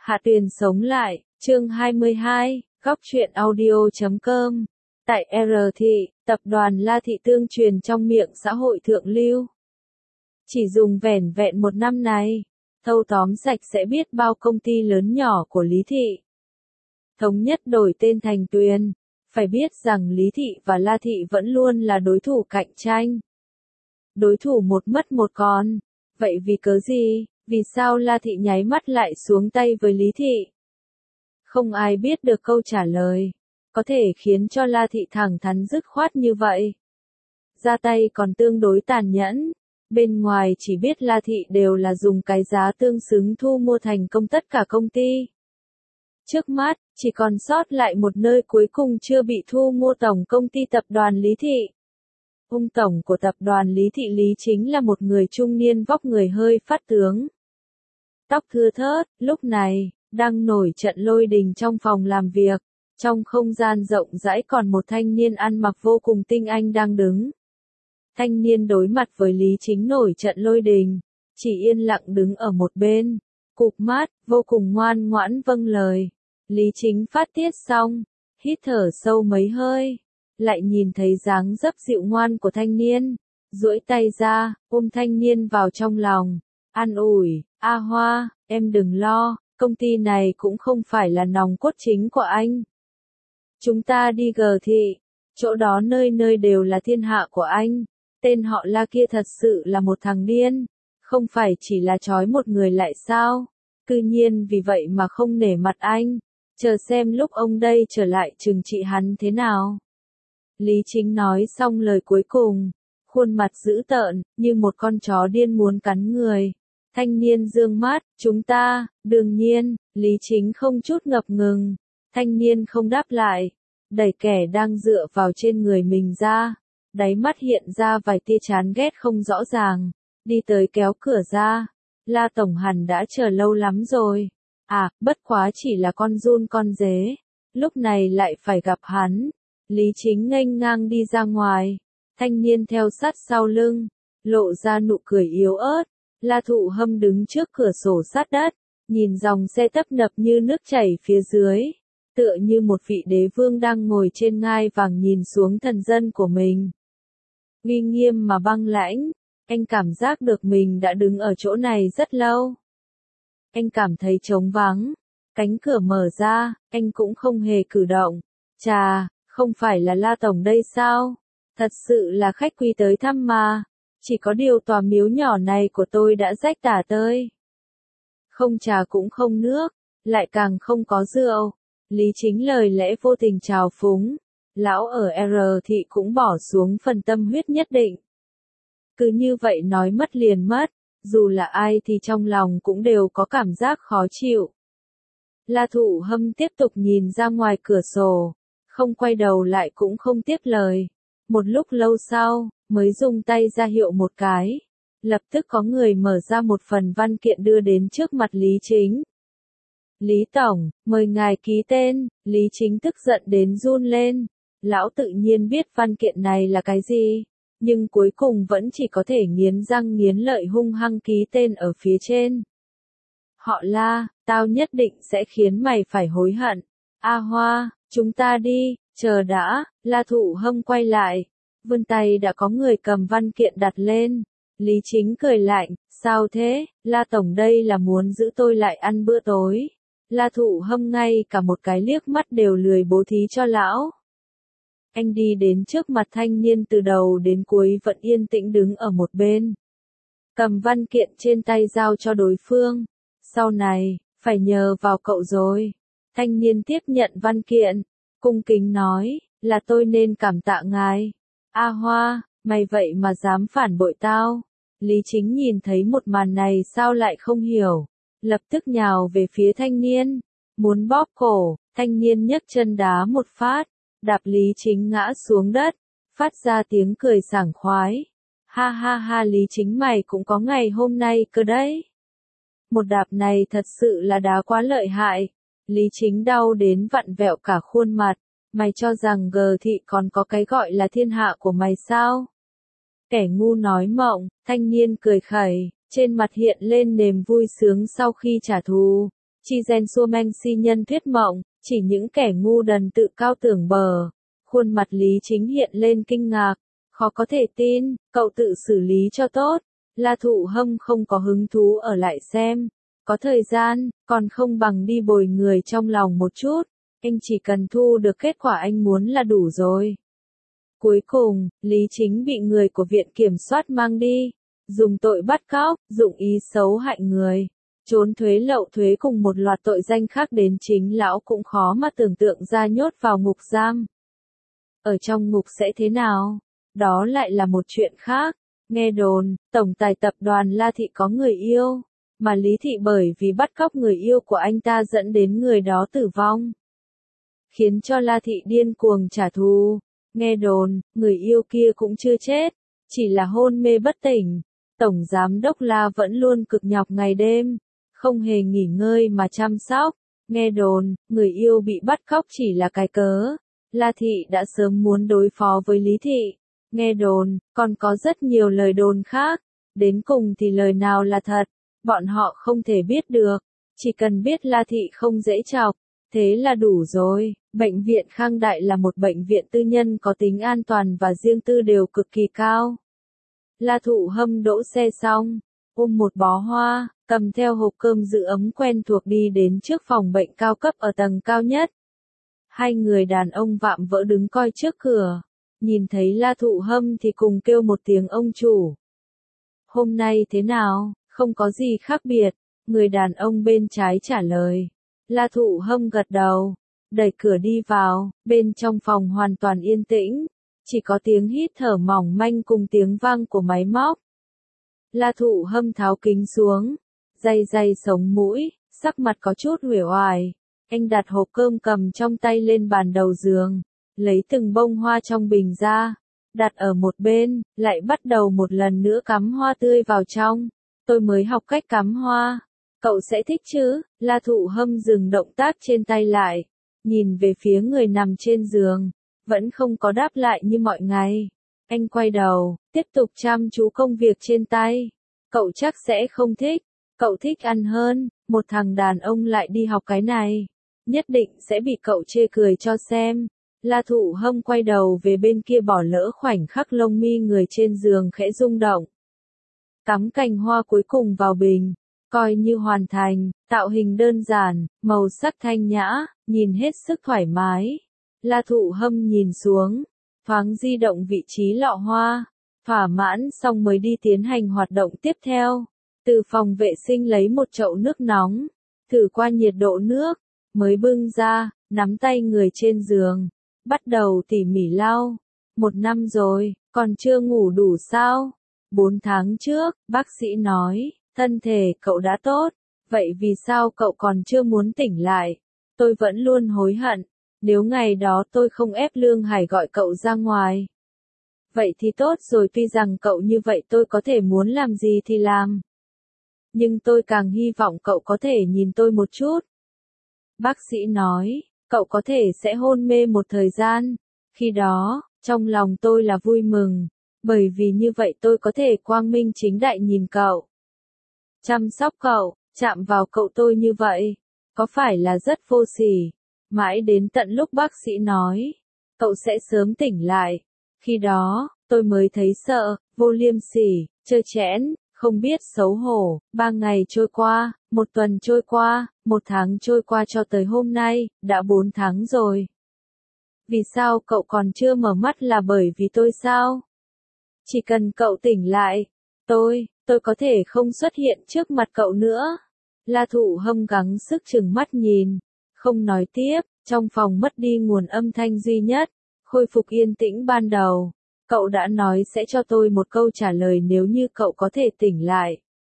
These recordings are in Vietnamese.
Hạ Tuyền sống lại, chương 22, góc truyện audio.com. Tại R Thị, tập đoàn La Thị tương truyền trong miệng xã hội thượng lưu. Chỉ dùng vẻn vẹn một năm này, thâu tóm sạch sẽ biết bao công ty lớn nhỏ của Lý Thị. Thống nhất đổi tên thành Tuyền, phải biết rằng Lý Thị và La Thị vẫn luôn là đối thủ cạnh tranh. Đối thủ một mất một còn, vậy vì cớ gì? Vì sao La Thị nháy mắt lại xuống tay với Lý Thị? Không ai biết được câu trả lời. Có thể khiến cho La Thị thẳng thắn dứt khoát như vậy. Ra tay còn tương đối tàn nhẫn. Bên ngoài chỉ biết La Thị đều là dùng cái giá tương xứng thu mua thành công tất cả công ty. Trước mắt, chỉ còn sót lại một nơi cuối cùng chưa bị thu mua tổng công ty tập đoàn Lý Thị. Ông tổng của tập đoàn Lý Thị Lý chính là một người trung niên vóc người hơi phát tướng. Tóc thưa thớt, lúc này, đang nổi trận lôi đình trong phòng làm việc. Trong không gian rộng rãi còn một thanh niên ăn mặc vô cùng tinh anh đang đứng. Thanh niên đối mặt với Lý Chính nổi trận lôi đình, chỉ yên lặng đứng ở một bên, cụp mắt, vô cùng ngoan ngoãn vâng lời. Lý Chính phát tiết xong, hít thở sâu mấy hơi, lại nhìn thấy dáng dấp dịu ngoan của thanh niên, duỗi tay ra, ôm thanh niên vào trong lòng, an ủi, A Hoa, em đừng lo, công ty này cũng không phải là nòng cốt chính của anh. Chúng ta đi G Thị, chỗ đó nơi nơi đều là thiên hạ của anh, tên họ La kia thật sự là một thằng điên, không phải chỉ là trói một người lại sao, cư nhiên vì vậy mà không nể mặt anh, chờ xem lúc ông đây trở lại trừng trị hắn thế nào. Lý Chính nói xong lời cuối cùng, khuôn mặt dữ tợn, như một con chó điên muốn cắn người. Thanh niên dương mắt, chúng ta, đương nhiên, Lý Chính không chút ngập ngừng. Thanh niên không đáp lại, đẩy kẻ đang dựa vào trên người mình ra, đáy mắt hiện ra vài tia chán ghét không rõ ràng, đi tới kéo cửa ra. La tổng hẳn đã chờ lâu lắm rồi. À, bất quá chỉ là con giun con dế, lúc này lại phải gặp hắn. Lý Chính nghênh ngang đi ra ngoài, thanh niên theo sát sau lưng, lộ ra nụ cười yếu ớt. La Thụ Hâm đứng trước cửa sổ sát đất, nhìn dòng xe tấp nập như nước chảy phía dưới, tựa như một vị đế vương đang ngồi trên ngai vàng nhìn xuống thần dân của mình. Uy nghiêm mà băng lãnh, anh cảm giác được mình đã đứng ở chỗ này rất lâu. Anh cảm thấy trống vắng, cánh cửa mở ra, anh cũng không hề cử động. Chà, không phải là La Tổng đây sao? Thật sự là khách quý tới thăm mà. Chỉ có điều tòa miếu nhỏ này của tôi đã rách tả tơi. Không trà cũng không nước, lại càng không có rượu. Lý Chính lời lẽ vô tình trào phúng. Lão ở R Thị cũng bỏ xuống phần tâm huyết nhất định. Cứ như vậy nói mất liền mất, dù là ai thì trong lòng cũng đều có cảm giác khó chịu. La Thụ Hâm tiếp tục nhìn ra ngoài cửa sổ, không quay đầu lại cũng không tiếp lời. Một lúc lâu sau, mới dùng tay ra hiệu một cái. Lập tức có người mở ra một phần văn kiện đưa đến trước mặt Lý Chính. Lý Tổng, mời ngài ký tên. Lý Chính tức giận đến run lên. Lão tự nhiên biết văn kiện này là cái gì, nhưng cuối cùng vẫn chỉ có thể nghiến răng nghiến lợi hung hăng ký tên ở phía trên. Họ La, tao nhất định sẽ khiến mày phải hối hận. A Hoa, chúng ta đi, chờ đã. La Thụ Hâm quay lại, vươn tay đã có người cầm văn kiện đặt lên. Lý Chính cười lạnh, sao thế? La Tổng đây là muốn giữ tôi lại ăn bữa tối. La Thụ Hâm ngay cả một cái liếc mắt đều lười bố thí cho lão. Anh đi đến trước mặt thanh niên từ đầu đến cuối vẫn yên tĩnh đứng ở một bên. Cầm văn kiện trên tay giao cho đối phương. Sau này, phải nhờ vào cậu rồi. Thanh niên tiếp nhận văn kiện, cung kính nói, là tôi nên cảm tạ ngài. A Hoa, mày vậy mà dám phản bội tao. Lý Chính nhìn thấy một màn này sao lại không hiểu. Lập tức nhào về phía thanh niên. Muốn bóp cổ, thanh niên nhấc chân đá một phát. Đạp Lý Chính ngã xuống đất. Phát ra tiếng cười sảng khoái. Ha ha ha, Lý Chính mày cũng có ngày hôm nay cơ đấy. Một đạp này thật sự là đá quá lợi hại. Lý Chính đau đến vặn vẹo cả khuôn mặt. Mày cho rằng G Thị còn có cái gọi là thiên hạ của mày sao? Kẻ ngu nói mộng, thanh niên cười khẩy, trên mặt hiện lên niềm vui sướng sau khi trả thù. Chi gen xua manh si nhân thuyết mộng, chỉ những kẻ ngu đần tự cao tưởng bờ. Khuôn mặt Lý Chính hiện lên kinh ngạc, khó có thể tin, cậu tự xử lý cho tốt. La Thụ Hâm không có hứng thú ở lại xem, có thời gian, còn không bằng đi bồi người trong lòng một chút, anh chỉ cần thu được kết quả anh muốn là đủ rồi. Cuối cùng, Lý Chính bị người của viện kiểm soát mang đi, dùng tội bắt cóc, dụng ý xấu hại người, trốn thuế lậu thuế cùng một loạt tội danh khác đến chính lão cũng khó mà tưởng tượng ra nhốt vào ngục giam. Ở trong ngục sẽ thế nào? Đó lại là một chuyện khác. Nghe đồn, tổng tài tập đoàn La Thị có người yêu, mà Lý Thị bởi vì bắt cóc người yêu của anh ta dẫn đến người đó tử vong, khiến cho La Thị điên cuồng trả thù. Nghe đồn, người yêu kia cũng chưa chết, chỉ là hôn mê bất tỉnh. Tổng giám đốc La vẫn luôn cực nhọc ngày đêm, không hề nghỉ ngơi mà chăm sóc. Nghe đồn, người yêu bị bắt cóc chỉ là cái cớ. La Thị đã sớm muốn đối phó với Lý Thị. Nghe đồn, còn có rất nhiều lời đồn khác. Đến cùng thì lời nào là thật, bọn họ không thể biết được. Chỉ cần biết La Thị không dễ chọc, thế là đủ rồi. Bệnh viện Khang Đại là một bệnh viện tư nhân có tính an toàn và riêng tư đều cực kỳ cao. La Thụ Hâm đỗ xe xong, ôm một bó hoa, cầm theo hộp cơm giữ ấm quen thuộc đi đến trước phòng bệnh cao cấp ở tầng cao nhất. Hai người đàn ông vạm vỡ đứng coi trước cửa, nhìn thấy La Thụ Hâm thì cùng kêu một tiếng ông chủ. Hôm nay thế nào, không có gì khác biệt, người đàn ông bên trái trả lời. La Thụ Hâm gật đầu, đẩy cửa đi vào, bên trong phòng hoàn toàn yên tĩnh, chỉ có tiếng hít thở mỏng manh cùng tiếng vang của máy móc. La Thụ Hâm tháo kính xuống, day day sống mũi, sắc mặt có chút uể oải. Anh đặt hộp cơm cầm trong tay lên bàn đầu giường, lấy từng bông hoa trong bình ra, đặt ở một bên, lại bắt đầu một lần nữa cắm hoa tươi vào trong. Tôi mới học cách cắm hoa, cậu sẽ thích chứ? La Thụ Hâm dừng động tác trên tay lại, nhìn về phía người nằm trên giường, vẫn không có đáp lại như mọi ngày. Anh quay đầu, tiếp tục chăm chú công việc trên tay. Cậu chắc sẽ không thích, cậu thích ăn hơn, một thằng đàn ông lại đi học cái này, nhất định sẽ bị cậu chê cười cho xem. La Thụ Hâm quay đầu về bên kia bỏ lỡ khoảnh khắc lông mi người trên giường khẽ rung động. Cắm cành hoa cuối cùng vào bình, coi như hoàn thành, tạo hình đơn giản, màu sắc thanh nhã, nhìn hết sức thoải mái. La Thụ Hâm nhìn xuống, thoáng di động vị trí lọ hoa, thỏa mãn xong mới đi tiến hành hoạt động tiếp theo. Từ phòng vệ sinh lấy một chậu nước nóng, thử qua nhiệt độ nước, mới bưng ra, nắm tay người trên giường, bắt đầu tỉ mỉ lau. 1 năm rồi, còn chưa ngủ đủ sao? 4 tháng trước, bác sĩ nói, thân thể cậu đã tốt, vậy vì sao cậu còn chưa muốn tỉnh lại? Tôi vẫn luôn hối hận, nếu ngày đó tôi không ép Lương Hải gọi cậu ra ngoài. Vậy thì tốt rồi, tuy rằng cậu như vậy tôi có thể muốn làm gì thì làm. Nhưng tôi càng hy vọng cậu có thể nhìn tôi một chút. Bác sĩ nói, cậu có thể sẽ hôn mê một thời gian. Khi đó, trong lòng tôi là vui mừng, bởi vì như vậy tôi có thể quang minh chính đại nhìn cậu, chăm sóc cậu, chạm vào cậu tôi như vậy, có phải là rất vô sỉ? Mãi đến tận lúc bác sĩ nói, cậu sẽ sớm tỉnh lại. Khi đó, tôi mới thấy sợ, vô liêm sỉ, trơ trẽn, không biết xấu hổ. 3 ngày trôi qua, 1 tuần trôi qua, 1 tháng trôi qua cho tới hôm nay, đã 4 tháng rồi. Vì sao cậu còn chưa mở mắt là bởi vì tôi sao? Chỉ cần cậu tỉnh lại, tôi có thể không xuất hiện trước mặt cậu nữa. La Thụ Hâm gắng sức trừng mắt nhìn, không nói tiếp, trong phòng mất đi nguồn âm thanh duy nhất, khôi phục yên tĩnh ban đầu. Cậu đã nói sẽ cho tôi một câu trả lời nếu như cậu có thể tỉnh lại.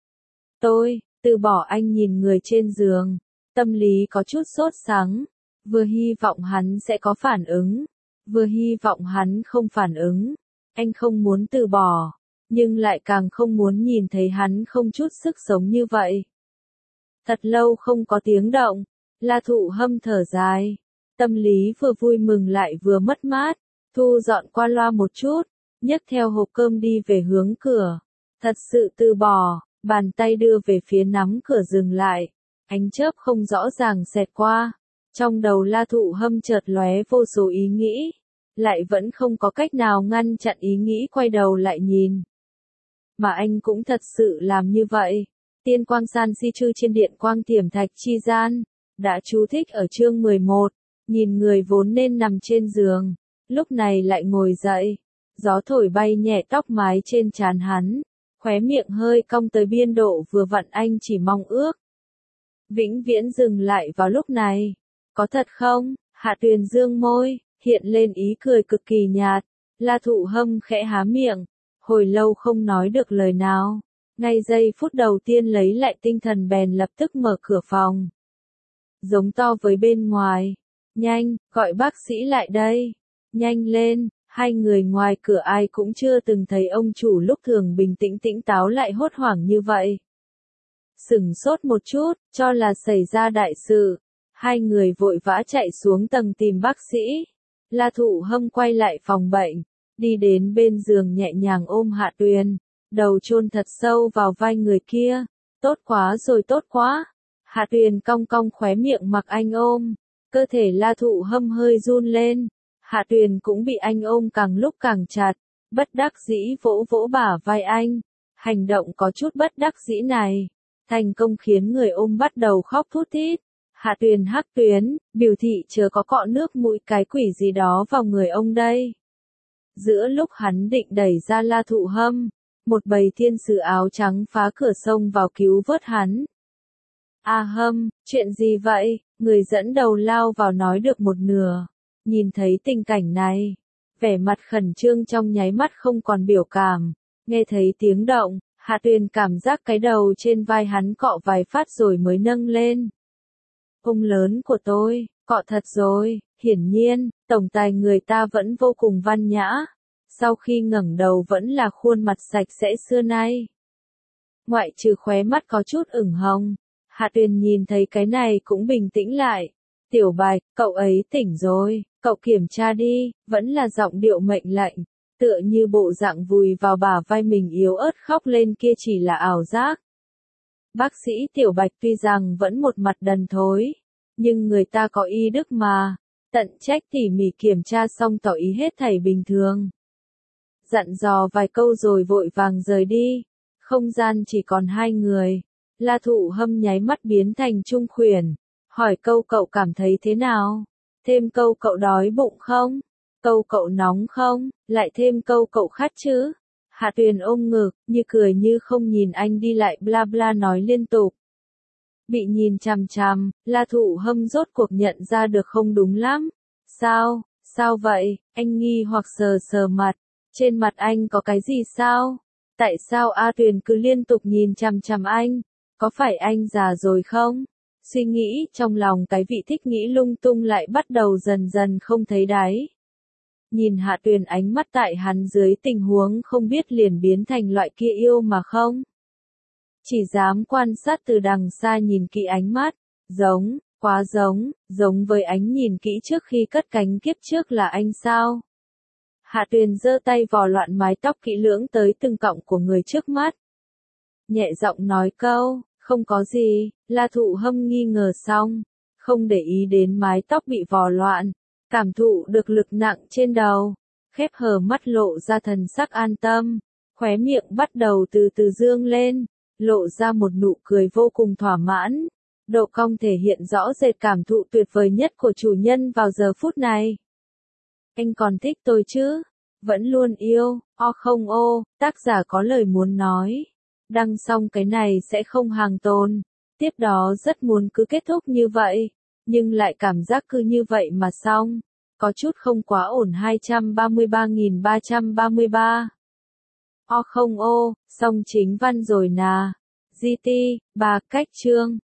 Tôi, từ bỏ. Anh nhìn người trên giường, tâm lý có chút sốt sắng, vừa hy vọng hắn sẽ có phản ứng, vừa hy vọng hắn không phản ứng. Anh không muốn từ bỏ, nhưng lại càng không muốn nhìn thấy hắn không chút sức sống như vậy. Thật lâu không có tiếng động, La Thụ Hâm thở dài, tâm lý vừa vui mừng lại vừa mất mát, thu dọn qua loa một chút, nhấc theo hộp cơm đi về hướng cửa. Thật sự từ bỏ, bàn tay đưa về phía nắm cửa dừng lại. Ánh chớp không rõ ràng xẹt qua. Trong đầu La Thụ Hâm chợt lóe vô số ý nghĩ. Lại vẫn không có cách nào ngăn chặn ý nghĩ quay đầu lại nhìn. Mà anh cũng thật sự làm như vậy. Tiên quang san si chư trên điện quang tiềm thạch chi gian. Đã chú thích ở chương 11. Nhìn người vốn nên nằm trên giường. Lúc này lại ngồi dậy. Gió thổi bay nhẹ tóc mái trên trán hắn. Khóe miệng hơi cong tới biên độ vừa vặn anh chỉ mong ước. Vĩnh viễn dừng lại vào lúc này. Có thật không? Hạ Tuyền dương môi, hiện lên ý cười cực kỳ nhạt. La Thụ Hâm khẽ há miệng. Hồi lâu không nói được lời nào. Ngay giây phút đầu tiên lấy lại tinh thần bèn lập tức mở cửa phòng. Giống to với bên ngoài. Nhanh, gọi bác sĩ lại đây. Nhanh lên, hai người ngoài cửa ai cũng chưa từng thấy ông chủ lúc thường bình tĩnh tĩnh táo lại hốt hoảng như vậy. Sửng sốt một chút, cho là xảy ra đại sự. Hai người vội vã chạy xuống tầng tìm bác sĩ. La Thụ Hâm quay lại phòng bệnh, đi đến bên giường nhẹ nhàng ôm Hạ Tuyền, đầu chôn thật sâu vào vai người kia. Tốt quá rồi, tốt quá. Hạ Tuyền cong cong khóe miệng mặc anh ôm, cơ thể La Thụ Hâm hơi run lên. Hạ Tuyền cũng bị anh ôm càng lúc càng chặt, bất đắc dĩ vỗ vỗ bả vai anh. Hành động có chút bất đắc dĩ này, thành công khiến người ôm bắt đầu khóc thút thít. Hạ Tuyền hắc tuyến, biểu thị chớ có cọ nước mũi cái quỷ gì đó vào người ông đây. Giữa lúc hắn định đẩy ra La Thụ Hâm, một bầy thiên sứ áo trắng phá cửa sông vào cứu vớt hắn. A Hâm, chuyện gì vậy? Người dẫn đầu lao vào nói được một nửa. Nhìn thấy tình cảnh này, vẻ mặt khẩn trương trong nháy mắt không còn biểu cảm. Nghe thấy tiếng động, Hạ Tuyền cảm giác cái đầu trên vai hắn cọ vài phát rồi mới nâng lên. Ông lớn của tôi, cọ thật rồi. Hiển nhiên, tổng tài người ta vẫn vô cùng văn nhã. Sau khi ngẩng đầu vẫn là khuôn mặt sạch sẽ xưa nay. Ngoại trừ khóe mắt có chút ửng hồng, Hạ Tuyền nhìn thấy cái này cũng bình tĩnh lại. Tiểu Bạch, cậu ấy tỉnh rồi, cậu kiểm tra đi. Vẫn là giọng điệu mệnh lệnh, tựa như bộ dạng vùi vào bả vai mình yếu ớt khóc lên kia chỉ là ảo giác. Bác sĩ Tiểu Bạch tuy rằng vẫn một mặt đần thối, nhưng người ta có y đức mà. Tận trách tỉ mỉ kiểm tra xong tỏ ý hết thảy bình thường. Dặn dò vài câu rồi vội vàng rời đi. Không gian chỉ còn hai người. La Thụ Hâm nháy mắt biến thành Trung Khuyển. Hỏi câu cậu cảm thấy thế nào? Thêm câu cậu đói bụng không? Câu cậu nóng không? Lại thêm câu cậu khát chứ? Hạ Tuyền ôm ngực, như cười như không nhìn anh đi lại bla bla nói liên tục. Bị nhìn chằm chằm, La Thụ Hâm rốt cuộc nhận ra được không đúng lắm. Sao? Sao vậy? Anh nghi hoặc sờ sờ mặt. Trên mặt anh có cái gì sao? Tại sao A Tuyền cứ liên tục nhìn chằm chằm anh? Có phải anh già rồi không? Suy nghĩ trong lòng cái vị thích nghĩ lung tung lại bắt đầu dần dần không thấy đáy. Nhìn Hạ Tuyền ánh mắt tại hắn dưới tình huống không biết liền biến thành loại kia yêu mà không. Chỉ dám quan sát từ đằng xa nhìn kỹ ánh mắt, giống, quá giống với ánh nhìn kỹ trước khi cất cánh kiếp trước là anh sao? Hạ Tuyền giơ tay vò loạn mái tóc kỹ lưỡng tới từng cọng của người trước mắt. Nhẹ giọng nói câu, không có gì. La Thụ Hâm nghi ngờ xong, không để ý đến mái tóc bị vò loạn, cảm thụ được lực nặng trên đầu, khép hờ mắt lộ ra thần sắc an tâm, khóe miệng bắt đầu từ từ dương lên, lộ ra một nụ cười vô cùng thỏa mãn. Độ cong thể hiện rõ rệt cảm thụ tuyệt vời nhất của chủ nhân vào giờ phút này. Anh còn thích tôi chứ? Vẫn luôn yêu, o không ô, tác giả có lời muốn nói. Đăng xong cái này sẽ không hàng tồn. Tiếp đó rất muốn cứ kết thúc như vậy, nhưng lại cảm giác cứ như vậy mà xong. Có chút không quá ổn. 233.333. O không ô, xong chính văn rồi nà. GT, 3 cách chương.